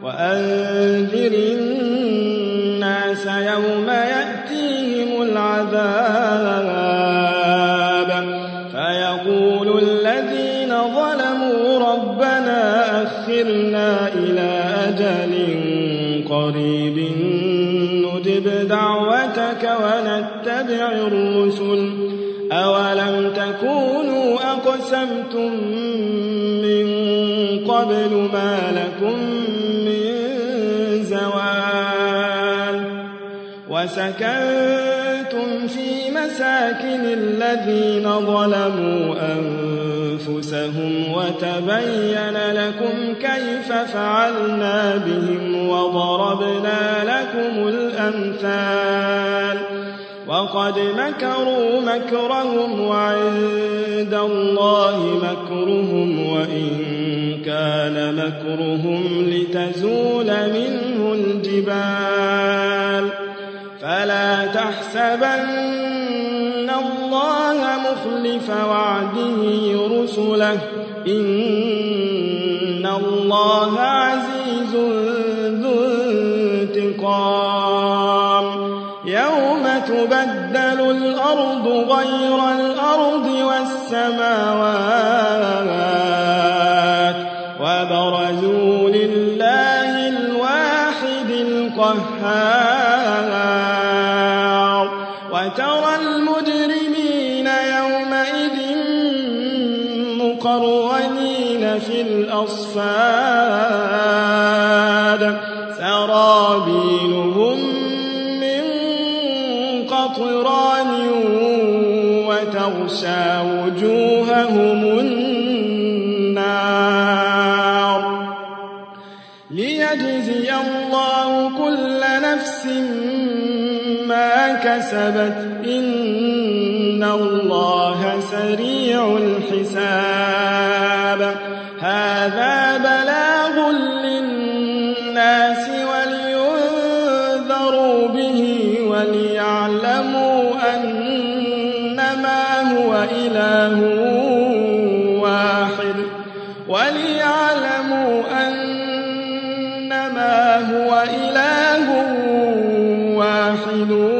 وأنذر الناس يوم يأتيهم العذاب فيقول الذين ظلموا ربنا أخرنا إلى أجل قريب نجب دعوتك ونتبع الرسل أولم تكونوا أقسمتم من قبل ما لكم من زوال وسكنتم في مساكن الذين ظلموا أنفسهم وتبين لكم كيف فعلنا بهم وضربنا لكم الأمثال وقد مكروا مكرهم وعند الله مكرهم وإن كان مكرهم لتزول منه الجبال فلا تحسبن الله مخلف وعده رسله إن الله عزيز ذو انتقام يوم تبدل الأرض غير الأرض والسماوات وبرزوا لله الواحد القهار وترى المجرمين يومئذ مقرنين في الأصفاد سرابيلهم قطران وتغشى وجوههم النار ليجزي الله كل نفس ما كسبت إن الله سريع الحساب هذا بلاغ للناس ولينذروا به وليعلموا أنما هو إله واحد